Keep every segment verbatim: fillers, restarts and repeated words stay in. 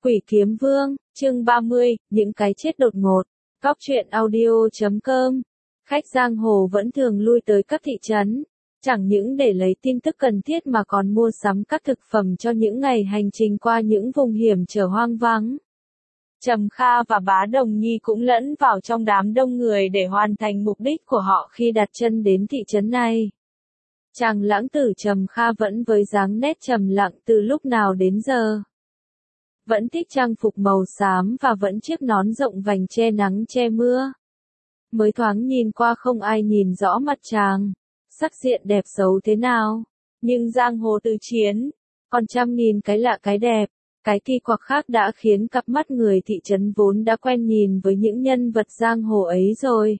Quỷ Kiếm Vương, chương ba mươi, những cái chết đột ngột. Góc truyện audio chấm com. Khách giang hồ vẫn thường lui tới các thị trấn, chẳng những để lấy tin tức cần thiết mà còn mua sắm các thực phẩm cho những ngày hành trình qua những vùng hiểm trở hoang vắng. Trầm Kha và Bá Đồng Nhi cũng lẫn vào trong đám đông người để hoàn thành mục đích của họ khi đặt chân đến thị trấn này. Chàng lãng tử Trầm Kha vẫn với dáng nét trầm lặng từ lúc nào đến giờ. Vẫn thích trang phục màu xám và vẫn chiếc nón rộng vành che nắng che mưa. Mới thoáng nhìn qua không ai nhìn rõ mặt chàng, sắc diện đẹp xấu thế nào, nhưng giang hồ từ chiến, còn trăm nghìn cái lạ cái đẹp, cái kỳ quặc khác đã khiến cặp mắt người thị trấn vốn đã quen nhìn với những nhân vật giang hồ ấy rồi.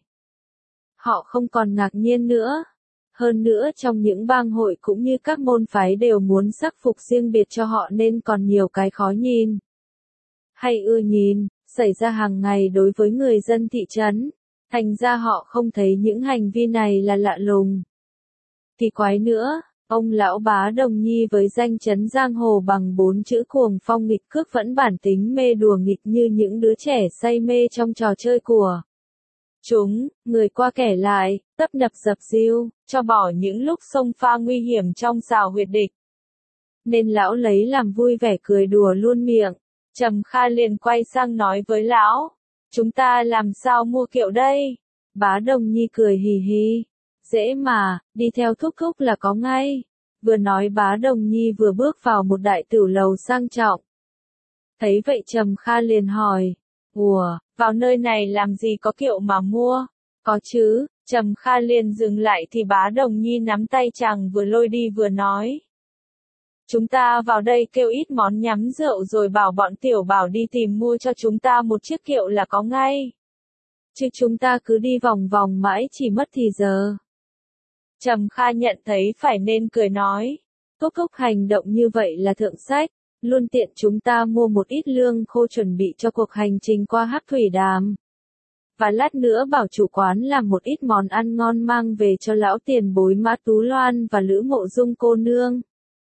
Họ không còn ngạc nhiên nữa. Hơn nữa trong những bang hội cũng như các môn phái đều muốn sắc phục riêng biệt cho họ nên còn nhiều cái khó nhìn hay ưa nhìn, xảy ra hàng ngày đối với người dân thị trấn, thành ra họ không thấy những hành vi này là lạ lùng. Kỳ quái nữa, ông lão Bá Đồng Nhi với danh chấn giang hồ bằng bốn chữ cuồng phong nghịch cước vẫn bản tính mê đùa nghịch như những đứa trẻ say mê trong trò chơi của chúng, người qua kẻ lại, tấp nập dập dìu, cho bỏ những lúc xông pha nguy hiểm trong xào huyệt địch. Nên lão lấy làm vui vẻ cười đùa luôn miệng. Trầm Kha liền quay sang nói với lão, chúng ta làm sao mua kiệu đây? Bá Đồng Nhi cười hì hì, dễ mà, đi theo thúc thúc là có ngay. Vừa nói Bá Đồng Nhi vừa bước vào một đại tửu lầu sang trọng. Thấy vậy Trầm Kha liền hỏi, ủa, vào nơi này làm gì có kiệu mà mua? Có chứ, Trầm Kha liền dừng lại thì Bá Đồng Nhi nắm tay chàng vừa lôi đi vừa nói. Chúng ta vào đây kêu ít món nhắm rượu rồi bảo bọn tiểu bảo đi tìm mua cho chúng ta một chiếc kiệu là có ngay. Chứ chúng ta cứ đi vòng vòng mãi chỉ mất thì giờ. Trầm Kha nhận thấy phải nên cười nói. Thúc thúc hành động như vậy là thượng sách, luôn tiện chúng ta mua một ít lương khô chuẩn bị cho cuộc hành trình qua Hắc Thủy Đàm. Và lát nữa bảo chủ quán làm một ít món ăn ngon mang về cho lão tiền bối Mã Tú Loan và Lữ Mộ Dung cô nương.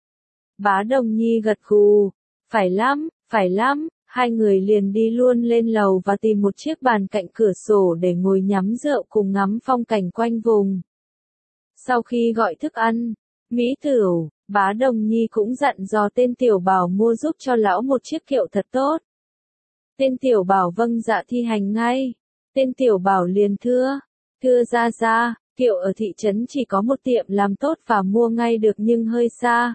Bá Đồng Nhi gật gù, phải lắm, phải lắm, hai người liền đi luôn lên lầu và tìm một chiếc bàn cạnh cửa sổ để ngồi nhắm rượu cùng ngắm phong cảnh quanh vùng. Sau khi gọi thức ăn, mỹ tửu, Bá Đồng Nhi cũng dặn dò tên tiểu bảo mua giúp cho lão một chiếc kiệu thật tốt. Tên tiểu bảo vâng dạ thi hành ngay. Tên tiểu bảo liền thưa, thưa ra ra, kiệu ở thị trấn chỉ có một tiệm làm tốt và mua ngay được nhưng hơi xa.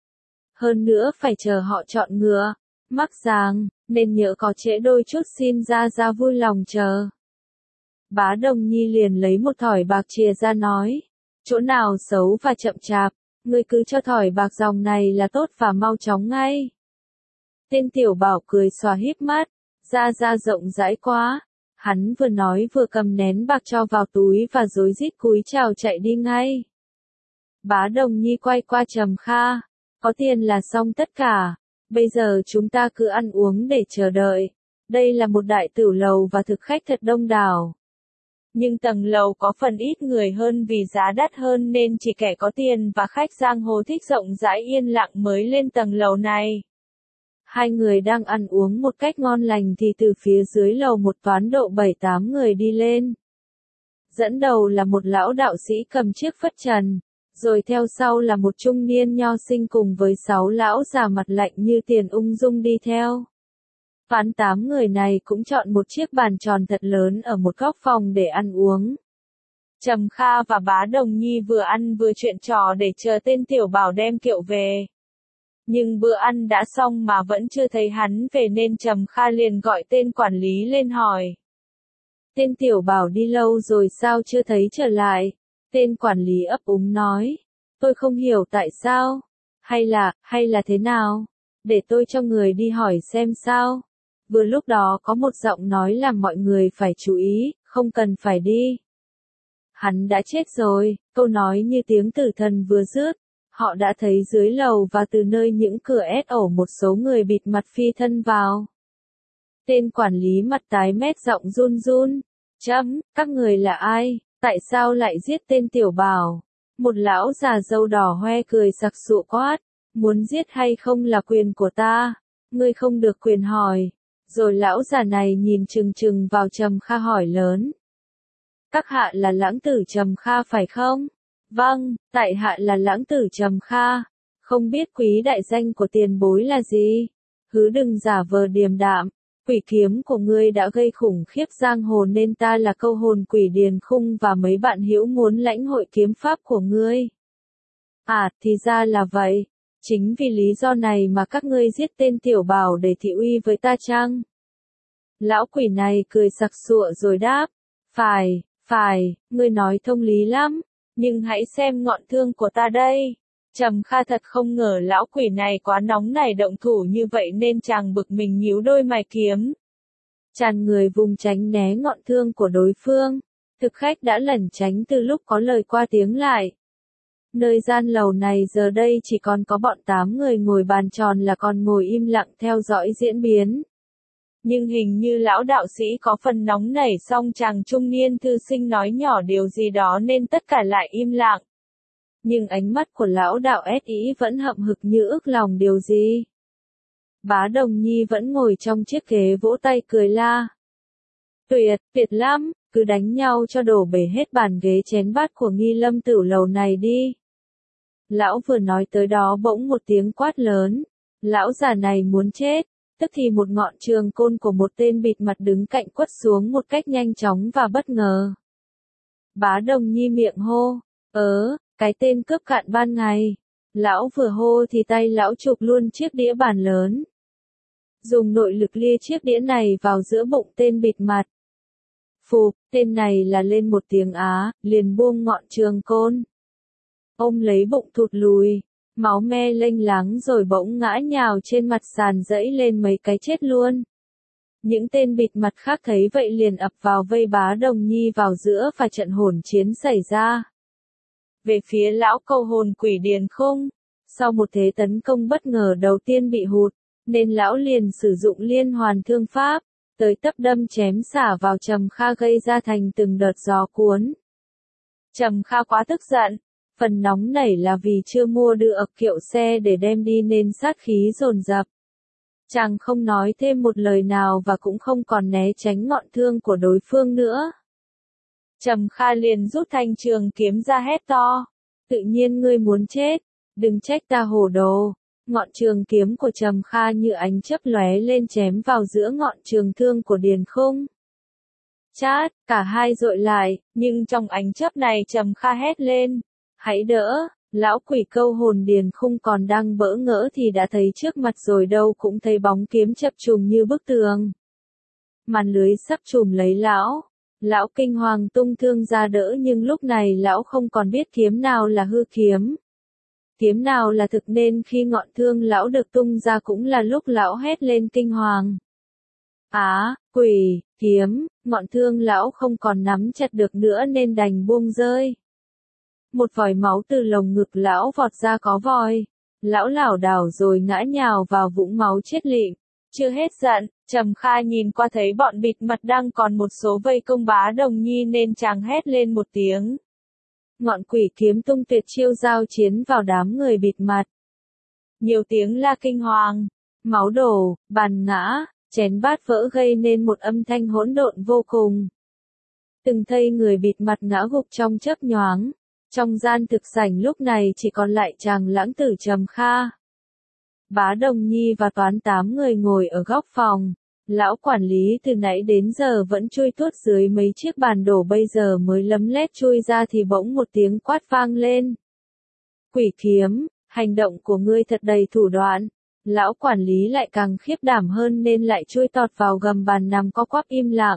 Hơn nữa phải chờ họ chọn ngựa, mắc giàng, nên nhỡ có trễ đôi chút xin ra ra vui lòng chờ. Bá Đồng Nhi liền lấy một thỏi bạc chìa ra nói, chỗ nào xấu và chậm chạp, ngươi cứ cho thỏi bạc dòng này là tốt và mau chóng ngay. Tên tiểu bảo cười xòa híp mắt, ra ra rộng rãi quá. Hắn vừa nói vừa cầm nén bạc cho vào túi và rối rít cúi chào chạy đi ngay. Bá Đồng Nhi quay qua Trầm Kha, có tiền là xong tất cả, bây giờ chúng ta cứ ăn uống để chờ đợi. Đây là một đại tửu lầu và thực khách thật đông đảo. Nhưng tầng lầu có phần ít người hơn vì giá đắt hơn nên chỉ kẻ có tiền và khách giang hồ thích rộng rãi yên lặng mới lên tầng lầu này. Hai người đang ăn uống một cách ngon lành thì từ phía dưới lầu một toán độ bảy tám người đi lên. Dẫn đầu là một lão đạo sĩ cầm chiếc phất trần, rồi theo sau là một trung niên nho sinh cùng với sáu lão già mặt lạnh như tiền ung dung đi theo. Toán tám người này cũng chọn một chiếc bàn tròn thật lớn ở một góc phòng để ăn uống. Trầm Kha và Bá Đồng Nhi vừa ăn vừa chuyện trò để chờ tên tiểu bảo đem kiệu về. Nhưng bữa ăn đã xong mà vẫn chưa thấy hắn về nên Trầm Kha liền gọi tên quản lý lên hỏi. Tên tiểu bảo đi lâu rồi sao chưa thấy trở lại? Tên quản lý ấp úng nói. Tôi không hiểu tại sao. Hay là, hay là thế nào? Để tôi cho người đi hỏi xem sao. Vừa lúc đó có một giọng nói làm mọi người phải chú ý, không cần phải đi. Hắn đã chết rồi, câu nói như tiếng tử thần vừa dứt. Họ đã thấy dưới lầu và từ nơi những cửa ét ổ một số người bịt mặt phi thân vào. Tên quản lý mặt tái mét giọng run run. Chấm, các người là ai? Tại sao lại giết tên tiểu bảo? Một lão già râu đỏ hoe cười sặc sụa quát. Muốn giết hay không là quyền của ta. ngươi không được quyền hỏi. Rồi lão già này nhìn chừng chừng vào Trầm Kha hỏi lớn. Các hạ là lãng tử Trầm Kha phải không? Vâng, tại hạ là lãng tử Trầm Kha. Không biết quý đại danh của tiền bối là gì? Hứ đừng giả vờ điềm đạm. Quỷ kiếm của ngươi đã gây khủng khiếp giang hồ nên ta là câu hồn quỷ Điền Khung và mấy bạn hữu muốn lãnh hội kiếm pháp của ngươi. À, thì ra là vậy. Chính vì lý do này mà các ngươi giết tên tiểu bảo để thị uy với ta chăng? Lão quỷ này cười sặc sụa rồi đáp. Phải, phải, ngươi nói thông lý lắm. Nhưng hãy xem ngọn thương của ta đây. Trầm Kha thật không ngờ lão quỷ này quá nóng nảy động thủ như vậy nên chàng bực mình nhíu đôi mày kiếm. Chàng người vùng tránh né ngọn thương của đối phương. Thực khách đã lẩn tránh từ lúc có lời qua tiếng lại. Nơi gian lầu này giờ đây chỉ còn có bọn tám người ngồi bàn tròn là còn ngồi im lặng theo dõi diễn biến. Nhưng hình như lão đạo sĩ có phần nóng nảy xong chàng trung niên thư sinh nói nhỏ điều gì đó nên tất cả lại im lặng. Nhưng ánh mắt của lão đạo ét ý vẫn hậm hực như ước lòng điều gì. Bá Đồng Nhi vẫn ngồi trong chiếc ghế vỗ tay cười la. Tuyệt, tuyệt lắm, cứ đánh nhau cho đổ bể hết bàn ghế chén bát của Nghi Lâm Tửu lầu này đi. Lão vừa nói tới đó bỗng một tiếng quát lớn. Lão già này muốn chết, tức thì một ngọn trường côn của một tên bịt mặt đứng cạnh quất xuống một cách nhanh chóng và bất ngờ. Bá Đồng Nhi miệng hô, ớ, cái tên cướp cạn ban ngày. Lão vừa hô thì tay lão chụp luôn chiếc đĩa bàn lớn. Dùng nội lực lia chiếc đĩa này vào giữa bụng tên bịt mặt. Phụp, tên này là lên một tiếng á, liền buông ngọn trường côn. Ông lấy bụng thụt lùi, máu me lênh láng rồi bỗng ngã nhào trên mặt sàn dẫy lên mấy cái chết luôn. Những tên bịt mặt khác thấy vậy liền ập vào vây Bá Đồng Nhi vào giữa và trận hỗn chiến xảy ra. Về phía lão câu hồn quỷ Điền Khung, sau một thế tấn công bất ngờ đầu tiên bị hụt, nên lão liền sử dụng liên hoàn thương pháp, tới tấp đâm chém xả vào Trầm Kha gây ra thành từng đợt gió cuốn. Trầm Kha quá tức giận, phần nóng nảy là vì chưa mua được kiệu xe để đem đi nên sát khí dồn dập. Chàng không nói thêm một lời nào và cũng không còn né tránh ngọn thương của đối phương nữa. Trầm Kha liền rút thanh trường kiếm ra hét to. Tự nhiên ngươi muốn chết, đừng trách ta hồ đồ. Ngọn trường kiếm của Trầm Kha như ánh chớp lóe lên chém vào giữa ngọn trường thương của Điền Khung. Chát, cả hai dội lại, nhưng trong ánh chớp này Trầm Kha hét lên. Hãy đỡ, lão quỷ câu hồn Điền Khung còn đang bỡ ngỡ thì đã thấy trước mặt rồi đâu cũng thấy bóng kiếm chập trùng như bức tường. Màn lưới sắp trùm lấy lão. Lão kinh hoàng tung thương ra đỡ nhưng lúc này lão không còn biết kiếm nào là hư kiếm. Kiếm nào là thực nên khi ngọn thương lão được tung ra cũng là lúc lão hét lên kinh hoàng. Á, quỷ, kiếm, ngọn thương lão không còn nắm chặt được nữa nên đành buông rơi. Một vòi máu từ lồng ngực lão vọt ra có vòi. Lão lảo đảo rồi ngã nhào vào vũng máu chết lịm. Chưa hết giận, Trầm Kha nhìn qua thấy bọn bịt mặt đang còn một số vây công Bá Đồng Nhi nên chàng hét lên một tiếng. Ngọn quỷ kiếm tung tuyệt chiêu giao chiến vào đám người bịt mặt. Nhiều tiếng la kinh hoàng, máu đổ, bàn ngã, chén bát vỡ gây nên một âm thanh hỗn độn vô cùng. Từng thây người bịt mặt ngã gục trong chớp nhoáng. Trong gian thực sảnh lúc này chỉ còn lại chàng lãng tử Trầm Kha. Bá Đồng Nhi và toán tám người ngồi ở góc phòng. Lão quản lý từ nãy đến giờ vẫn chui tuốt dưới mấy chiếc bàn đổ bây giờ mới lấm lét chui ra thì bỗng một tiếng quát vang lên. Quỷ kiếm, hành động của ngươi thật đầy thủ đoạn. Lão quản lý lại càng khiếp đảm hơn nên lại chui tọt vào gầm bàn nằm co quắp im lặng.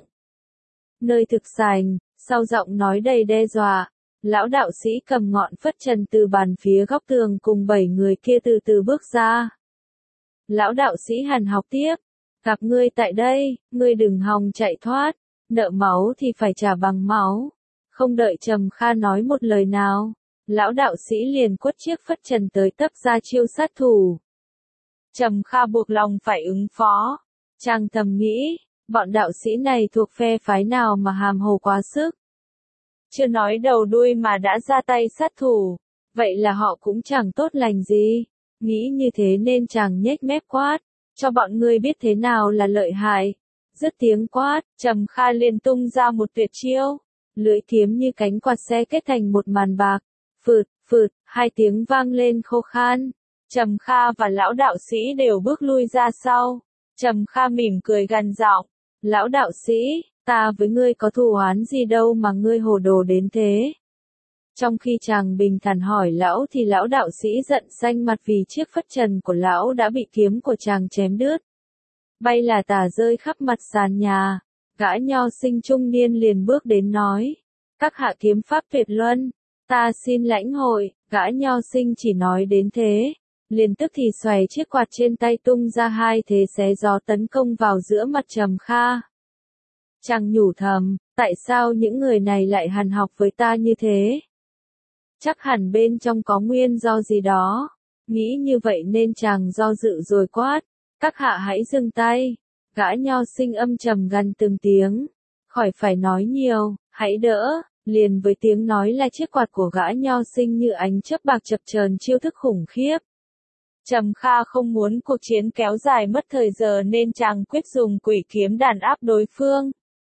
Nơi thực sảnh, sau giọng nói đầy đe dọa. Lão đạo sĩ cầm ngọn phất trần từ bàn phía góc tường cùng bảy người kia từ từ bước ra. Lão đạo sĩ hằn học tiếp. Gặp ngươi tại đây, ngươi đừng hòng chạy thoát. Nợ máu thì phải trả bằng máu. Không đợi Trầm Kha nói một lời nào. Lão đạo sĩ liền quất chiếc phất trần tới tấp ra chiêu sát thủ. Trầm Kha buộc lòng phải ứng phó. Chàng thầm nghĩ, bọn đạo sĩ này thuộc phe phái nào mà hàm hồ quá sức. Chưa nói đầu đuôi mà đã ra tay sát thủ, vậy là họ cũng chẳng tốt lành gì. Nghĩ như thế nên chàng nhếch mép quát, cho bọn ngươi biết thế nào là lợi hại. Dứt tiếng quát, Trầm Kha liền tung ra một tuyệt chiêu. Lưỡi kiếm như cánh quạt xe kết thành một màn bạc. Phượt, phượt, hai tiếng vang lên khô khan. Trầm Kha và lão đạo sĩ đều bước lui ra sau. Trầm Kha mỉm cười gằn giọng. Lão đạo sĩ, ta với ngươi có thù oán gì đâu mà ngươi hồ đồ đến thế. Trong khi chàng bình thản hỏi lão thì lão đạo sĩ giận xanh mặt vì chiếc phất trần của lão đã bị kiếm của chàng chém đứt. Bay là tả rơi khắp mặt sàn nhà. Gã nho sinh trung niên liền bước đến nói. Các hạ kiếm pháp tuyệt luân, ta xin lãnh hội. Gã nho sinh chỉ nói đến thế. Liền tức thì xoay chiếc quạt trên tay tung ra hai thế xé gió tấn công vào giữa mặt Trầm Kha. Chàng nhủ thầm, tại sao những người này lại hằn học với ta như thế? Chắc hẳn bên trong có nguyên do gì đó. Nghĩ như vậy nên chàng do dự rồi quát. Các hạ hãy dừng tay. Gã nho sinh âm trầm gằn từng tiếng. Khỏi phải nói nhiều, hãy đỡ. Liền với tiếng nói là chiếc quạt của gã nho sinh như ánh chớp bạc chập chờn chiêu thức khủng khiếp. Trầm Kha không muốn cuộc chiến kéo dài mất thời giờ nên chàng quyết dùng quỷ kiếm đàn áp đối phương.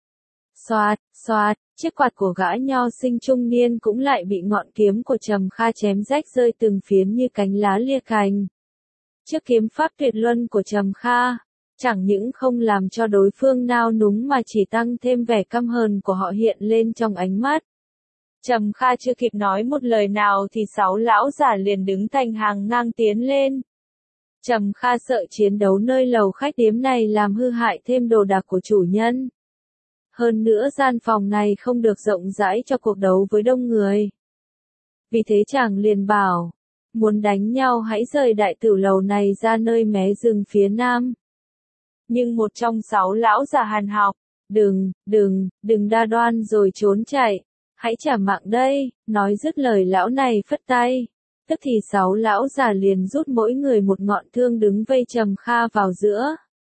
Xoạt, xoạt, chiếc quạt của gã nho sinh trung niên cũng lại bị ngọn kiếm của Trầm Kha chém rách rơi từng phiến như cánh lá lia cành. Chiếc kiếm pháp tuyệt luân của Trầm Kha, chẳng những không làm cho đối phương nao núng mà chỉ tăng thêm vẻ căm hờn của họ hiện lên trong ánh mắt. Trầm Kha chưa kịp nói một lời nào thì sáu lão giả liền đứng thành hàng ngang tiến lên. Trầm Kha sợ chiến đấu nơi lầu khách điếm này làm hư hại thêm đồ đạc của chủ nhân. Hơn nữa gian phòng này không được rộng rãi cho cuộc đấu với đông người. Vì thế chàng liền bảo, muốn đánh nhau hãy rời đại tử lầu này ra nơi mé rừng phía nam. Nhưng một trong sáu lão già hàn học, đừng, đừng, đừng đa đoan rồi trốn chạy, hãy trả mạng đây, nói dứt lời lão này phất tay. Tức thì sáu lão già liền rút mỗi người một ngọn thương đứng vây Trầm Kha vào giữa.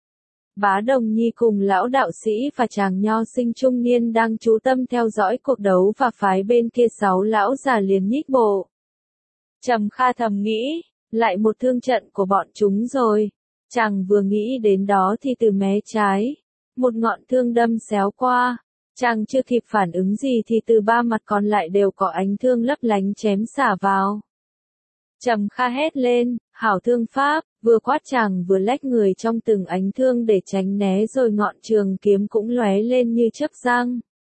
Bá Đồng Nhi cùng lão đạo sĩ và chàng nho sinh trung niên đang chú tâm theo dõi cuộc đấu và phái bên kia sáu lão già liền nhích bộ. Trầm Kha thầm nghĩ, lại một thương trận của bọn chúng rồi. Chàng vừa nghĩ đến đó thì từ mé trái, một ngọn thương đâm xéo qua. Chàng chưa kịp phản ứng gì thì từ ba mặt còn lại đều có ánh thương lấp lánh chém xả vào. Trầm Kha hét lên, hảo thương pháp, vừa quát chàng vừa lách người trong từng ánh thương để tránh né rồi ngọn trường kiếm cũng lóe lên như chớp giăng.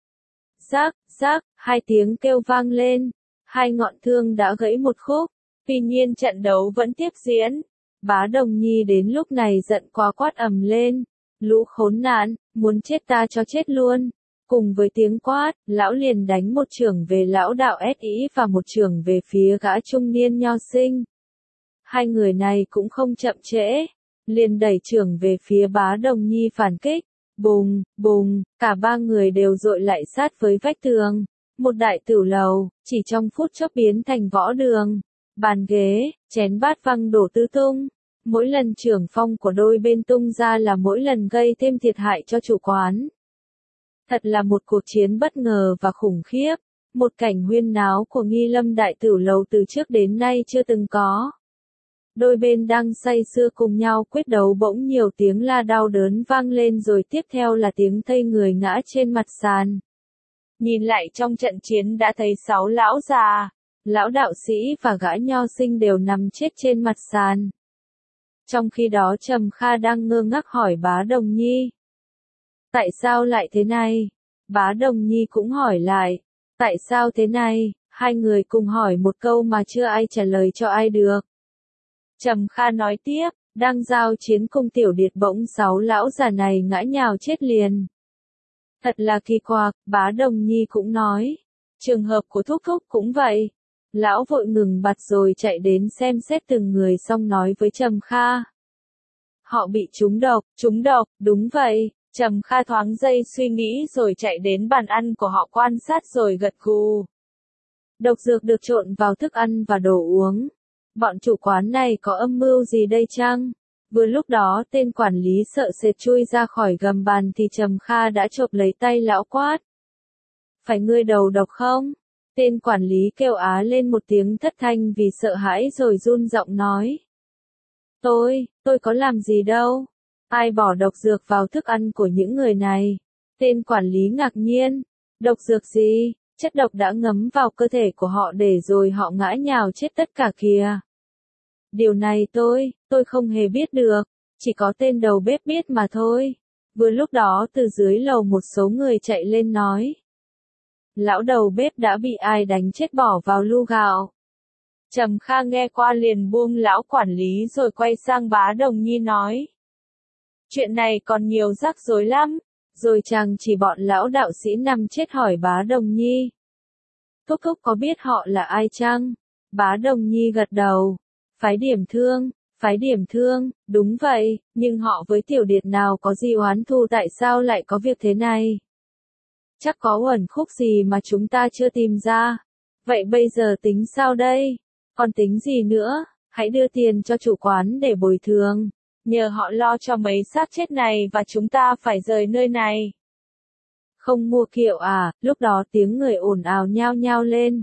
Rác, rác, hai tiếng kêu vang lên, hai ngọn thương đã gãy một khúc, tuy nhiên trận đấu vẫn tiếp diễn. Bá Đồng Nhi đến lúc này giận quá quát ầm lên, lũ khốn nạn, muốn chết ta cho chết luôn. Cùng với tiếng quát, lão liền đánh một chưởng về lão đạo ét ý và một chưởng về phía gã trung niên nho sinh. Hai người này cũng không chậm trễ, liền đẩy chưởng về phía Bá Đồng Nhi phản kích. Bùng, bùng, cả ba người đều dội lại sát với vách tường. Một đại tửu lầu, chỉ trong phút chốc biến thành võ đường. Bàn ghế, chén bát văng đổ tứ tung. Mỗi lần chưởng phong của đôi bên tung ra là mỗi lần gây thêm thiệt hại cho chủ quán. Thật là một cuộc chiến bất ngờ và khủng khiếp, một cảnh huyên náo của Nghi Lâm đại tửu lầu từ trước đến nay chưa từng có. Đôi bên đang say sưa cùng nhau quyết đấu bỗng nhiều tiếng la đau đớn vang lên rồi tiếp theo là tiếng thây người ngã trên mặt sàn. Nhìn lại trong trận chiến đã thấy sáu lão già, lão đạo sĩ và gã nho sinh đều nằm chết trên mặt sàn. Trong khi đó Trầm Kha đang ngơ ngác hỏi Bá Đồng Nhi. Tại sao lại thế này? Bá Đồng Nhi cũng hỏi lại. Tại sao thế này? Hai người cùng hỏi một câu mà chưa ai trả lời cho ai được. Trầm Kha nói tiếp, đang giao chiến cùng Tiểu Điệt bỗng sáu lão già này ngã nhào chết liền. Thật là kỳ quặc, Bá Đồng Nhi cũng nói. Trường hợp của Thúc Thúc cũng vậy. Lão vội ngừng bặt rồi chạy đến xem xét từng người xong nói với Trầm Kha. Họ bị trúng độc, trúng độc, đúng vậy. Trầm Kha thoáng giây suy nghĩ rồi chạy đến bàn ăn của họ quan sát rồi gật gù. Độc dược được trộn vào thức ăn và đồ uống. Bọn chủ quán này có âm mưu gì đây chăng? Vừa lúc đó tên quản lý sợ sệt chui ra khỏi gầm bàn thì Trầm Kha đã chộp lấy tay lão quát. Phải ngươi đầu độc không? Tên quản lý kêu á lên một tiếng thất thanh vì sợ hãi rồi run giọng nói. Tôi, Tôi có làm gì đâu. Ai bỏ độc dược vào thức ăn của những người này? Tên quản lý ngạc nhiên. Độc dược gì? Chất độc đã ngấm vào cơ thể của họ để rồi họ ngã nhào chết tất cả kìa. Điều này tôi, tôi không hề biết được. Chỉ có tên đầu bếp biết mà thôi. Vừa lúc đó từ dưới lầu một số người chạy lên nói. Lão đầu bếp đã bị ai đánh chết bỏ vào lu gạo. Trầm Kha nghe qua liền buông lão quản lý rồi quay sang Bá Đồng Nhi nói. Chuyện này còn nhiều rắc rối lắm. Rồi chàng chỉ bọn lão đạo sĩ nằm chết hỏi Bá Đồng Nhi. Thúc thúc có biết họ là ai chăng? Bá Đồng Nhi gật đầu. Phái Điểm Thương, phái Điểm Thương, đúng vậy, nhưng họ với Tiểu Điệt nào có gì oán thù tại sao lại có việc thế này? Chắc có uẩn khúc gì mà chúng ta chưa tìm ra. Vậy bây giờ tính sao đây? Còn tính gì nữa? Hãy đưa tiền cho chủ quán để bồi thường. Nhờ họ lo cho mấy xác chết này và chúng ta phải rời nơi này. Không mua kiệu à? Lúc đó tiếng người ồn ào nhao nhao lên.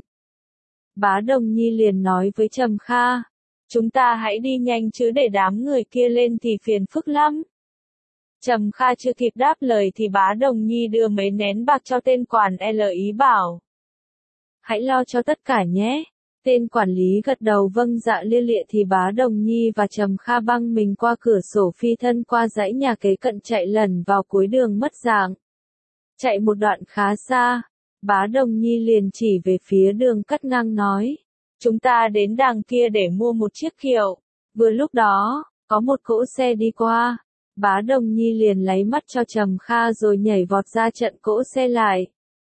Bá Đồng Nhi liền nói với Trầm Kha. Chúng ta hãy đi nhanh chứ để đám người kia lên thì phiền phức lắm. Trầm Kha chưa kịp đáp lời thì Bá Đồng Nhi đưa mấy nén bạc cho tên quản L ý bảo. Hãy lo cho tất cả nhé. Tên quản lý gật đầu vâng dạ lia lịa thì Bá Đồng Nhi và Trầm Kha băng mình qua cửa sổ phi thân qua dãy nhà kế cận chạy lẩn vào cuối đường mất dạng. Chạy một đoạn khá xa, Bá Đồng Nhi liền chỉ về phía đường cắt ngang nói. Chúng ta đến đằng kia để mua một chiếc kiệu. Vừa lúc đó, có một cỗ xe đi qua. Bá Đồng Nhi liền lấy mắt cho Trầm Kha rồi nhảy vọt ra chặn cỗ xe lại.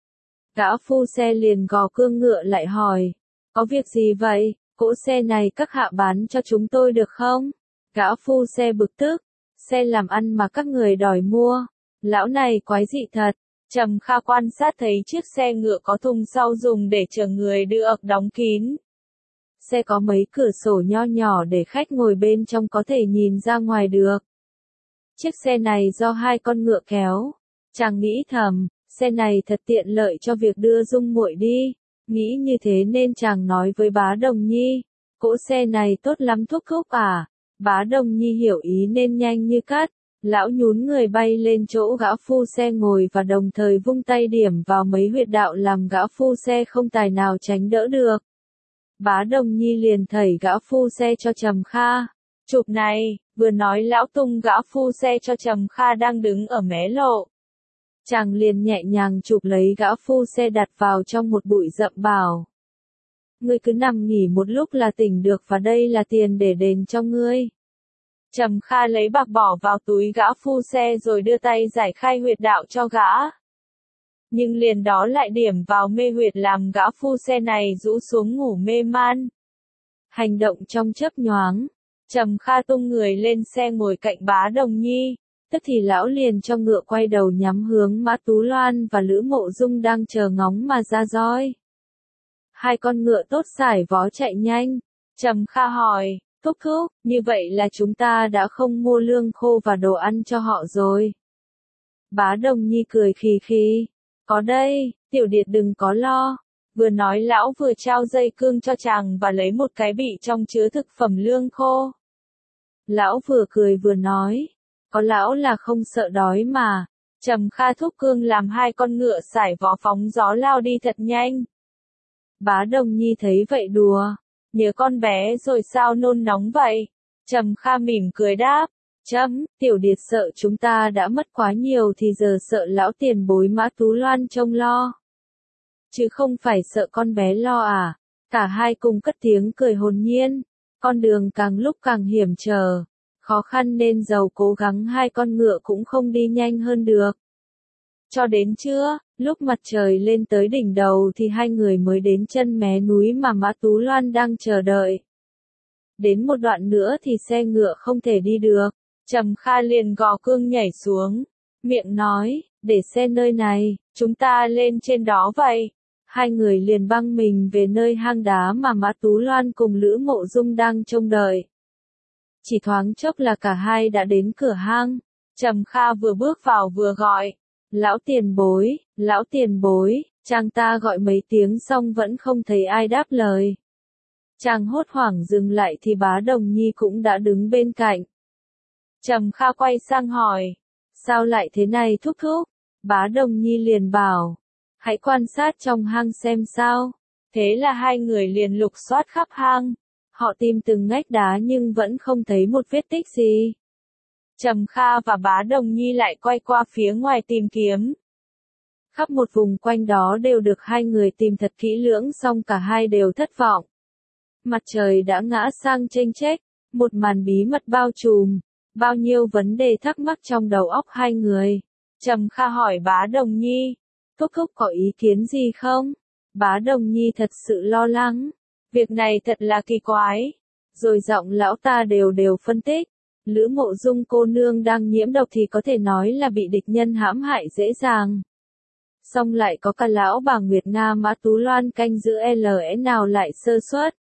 Gã phu xe liền gò cương ngựa lại hỏi. Có việc gì vậy? Cỗ xe này các hạ bán cho chúng tôi được không? Gã phu xe bực tức. Xe làm ăn mà các người đòi mua. Lão này quái dị thật. Trầm Kha quan sát thấy chiếc xe ngựa có thùng sau dùng để chở người đưa ập đóng kín. Xe có mấy cửa sổ nho nhỏ để khách ngồi bên trong có thể nhìn ra ngoài được. Chiếc xe này do hai con ngựa kéo. Chàng nghĩ thầm, xe này thật tiện lợi cho việc đưa Dung muội đi. Nghĩ như thế nên chàng nói với Bá Đồng Nhi. Cỗ xe này tốt lắm thúc thúc à. Bá Đồng Nhi hiểu ý nên nhanh như cắt. Lão nhún người bay lên chỗ gã phu xe ngồi và đồng thời vung tay điểm vào mấy huyệt đạo làm gã phu xe không tài nào tránh đỡ được. Bá Đồng Nhi liền thảy gã phu xe cho Trầm Kha. Chụp này, vừa nói lão tung gã phu xe cho Trầm Kha đang đứng ở mé lộ. Chàng liền nhẹ nhàng chụp lấy gã phu xe đặt vào trong một bụi rậm bảo. Ngươi cứ nằm nghỉ một lúc là tỉnh được và đây là tiền để đền cho ngươi. Trầm Kha lấy bạc bỏ vào túi gã phu xe rồi đưa tay giải khai huyệt đạo cho gã. Nhưng liền đó lại điểm vào mê huyệt làm gã phu xe này rũ xuống ngủ mê man. Hành động trong chớp nhoáng. Trầm Kha tung người lên xe ngồi cạnh Bá Đồng Nhi. Tức thì lão liền cho ngựa quay đầu nhắm hướng Mã Tú Loan và Lữ Mộ Dung đang chờ ngóng mà ra roi. Hai con ngựa tốt sải vó chạy nhanh. Trầm Kha hỏi, thúc thúc, như vậy là chúng ta đã không mua lương khô và đồ ăn cho họ rồi. Bá Đồng Nhi cười khì khì. Có đây, Tiểu Điệt đừng có lo. Vừa nói lão vừa trao dây cương cho chàng và lấy một cái bị trong chứa thực phẩm lương khô. Lão vừa cười vừa nói. Có lão là không sợ đói mà. Trầm Kha thúc cương làm hai con ngựa sải vó phóng gió lao đi thật nhanh. Bá Đồng Nhi thấy vậy đùa. Nhớ con bé rồi sao nôn nóng vậy? Trầm Kha mỉm cười đáp. Chấm, Tiểu Điệt sợ chúng ta đã mất quá nhiều thì giờ sợ lão tiền bối Mã Tú Loan trông lo. Chứ không phải sợ con bé lo à? Cả hai cùng cất tiếng cười hồn nhiên. Con đường càng lúc càng hiểm trở. Khó khăn nên dầu cố gắng hai con ngựa cũng không đi nhanh hơn được. Cho đến trưa, lúc mặt trời lên tới đỉnh đầu thì hai người mới đến chân mé núi mà Mã Tú Loan đang chờ đợi. Đến một đoạn nữa thì xe ngựa không thể đi được. Trầm Kha liền gò cương nhảy xuống. Miệng nói, để xe nơi này, chúng ta lên trên đó vậy. Hai người liền băng mình về nơi hang đá mà Mã Tú Loan cùng Lữ Mộ Dung đang trông đợi. Chỉ thoáng chốc là cả hai đã đến cửa hang. Trầm Kha vừa bước vào vừa gọi. Lão tiền bối, lão tiền bối, chàng ta gọi mấy tiếng xong vẫn không thấy ai đáp lời. Chàng hốt hoảng dừng lại thì Bá Đồng Nhi cũng đã đứng bên cạnh. Trầm Kha quay sang hỏi. Sao lại thế này thúc thúc? Bá Đồng Nhi liền bảo. Hãy quan sát trong hang xem sao. Thế là hai người liền lục soát khắp hang. Họ tìm từng ngách đá nhưng vẫn không thấy một vết tích gì. Trầm Kha và Bá Đồng Nhi lại quay qua phía ngoài tìm kiếm. Khắp một vùng quanh đó đều được hai người tìm thật kỹ lưỡng, xong cả hai đều thất vọng. Mặt trời đã ngã sang chênh chếch, một màn bí mật bao trùm, bao nhiêu vấn đề thắc mắc trong đầu óc hai người. Trầm Kha hỏi Bá Đồng Nhi, thúc thúc có ý kiến gì không? Bá Đồng Nhi thật sự lo lắng, việc này thật là kỳ quái. Rồi giọng lão ta đều đều phân tích, Lữ Mộ Dung cô nương đang nhiễm độc thì có thể nói là bị địch nhân hãm hại dễ dàng. Xong lại có cả lão bà Nguyệt Nga Mã Tú Loan canh giữ, lẽ nào lại sơ suất.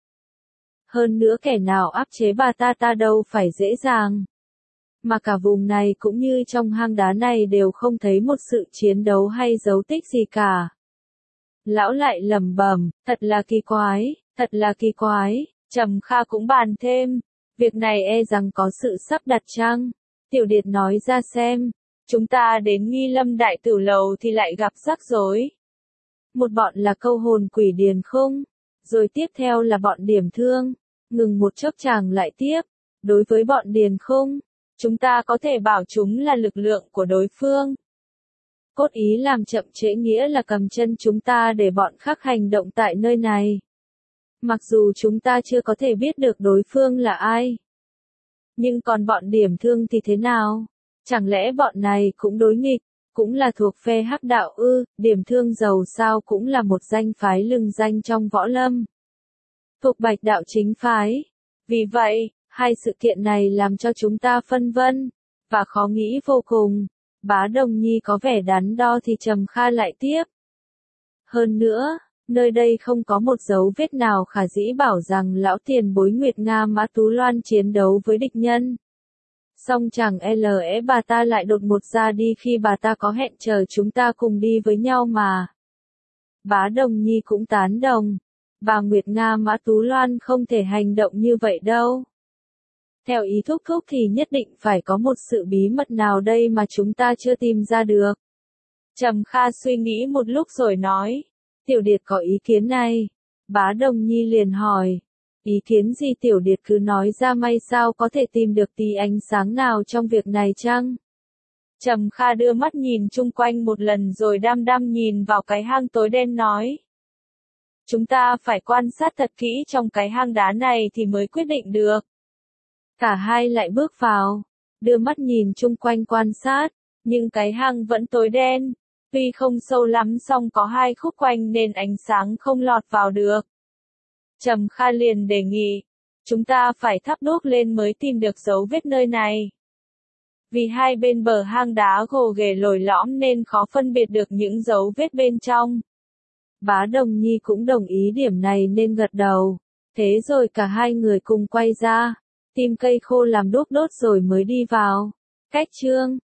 Hơn nữa kẻ nào áp chế bà ta ta đâu phải dễ dàng. Mà cả vùng này cũng như trong hang đá này đều không thấy một sự chiến đấu hay dấu tích gì cả. Lão lại lẩm bẩm, thật là kỳ quái, thật là kỳ quái. Trầm Kha cũng bàn thêm, việc này e rằng có sự sắp đặt chăng? Tiểu Điệt nói ra xem, chúng ta đến Nghi Lâm Đại Tử Lầu thì lại gặp rắc rối. Một bọn là câu hồn quỷ Điền Khung, rồi tiếp theo là bọn Điểm Thương, ngừng một chốc chàng lại tiếp, đối với bọn Điền Khung, chúng ta có thể bảo chúng là lực lượng của đối phương. Cốt ý làm chậm trễ nghĩa là cầm chân chúng ta để bọn khác hành động tại nơi này. Mặc dù chúng ta chưa có thể biết được đối phương là ai. Nhưng còn bọn Điểm Thương thì thế nào? Chẳng lẽ bọn này cũng đối nghịch, cũng là thuộc phe hắc đạo ư? Điểm Thương dầu sao cũng là một danh phái lừng danh trong võ lâm, thuộc Bạch đạo chính phái. Vì vậy, hai sự kiện này làm cho chúng ta phân vân và khó nghĩ vô cùng. Bá Đồng Nhi có vẻ đắn đo thì Trầm Kha lại tiếp. Hơn nữa, nơi đây không có một dấu vết nào khả dĩ bảo rằng lão tiền bối Nguyệt Nga Mã Tú Loan chiến đấu với địch nhân. Song chẳng lẽ bà ta lại đột ngột ra đi khi bà ta có hẹn chờ chúng ta cùng đi với nhau mà. Bá Đồng Nhi cũng tán đồng. Bà Nguyệt Nga Mã Tú Loan không thể hành động như vậy đâu. Theo ý thúc thúc thì nhất định phải có một sự bí mật nào đây mà chúng ta chưa tìm ra được. Trầm Kha suy nghĩ một lúc rồi nói. Tiểu Điệt có ý kiến này. Bá Đồng Nhi liền hỏi. Ý kiến gì? Tiểu Điệt cứ nói ra, may sao có thể tìm được tí ánh sáng nào trong việc này chăng? Trầm Kha đưa mắt nhìn chung quanh một lần rồi đăm đăm nhìn vào cái hang tối đen nói. Chúng ta phải quan sát thật kỹ trong cái hang đá này thì mới quyết định được. Cả hai lại bước vào, đưa mắt nhìn chung quanh quan sát, nhưng cái hang vẫn tối đen. Tuy không sâu lắm song có hai khúc quanh nên ánh sáng không lọt vào được. Trầm Kha liền đề nghị, chúng ta phải thắp đuốc lên mới tìm được dấu vết nơi này. Vì hai bên bờ hang đá gồ ghề lồi lõm nên khó phân biệt được những dấu vết bên trong. Bá Đồng Nhi cũng đồng ý điểm này nên gật đầu. Thế rồi cả hai người cùng quay ra, tìm cây khô làm đuốc đốt rồi mới đi vào. Cách chương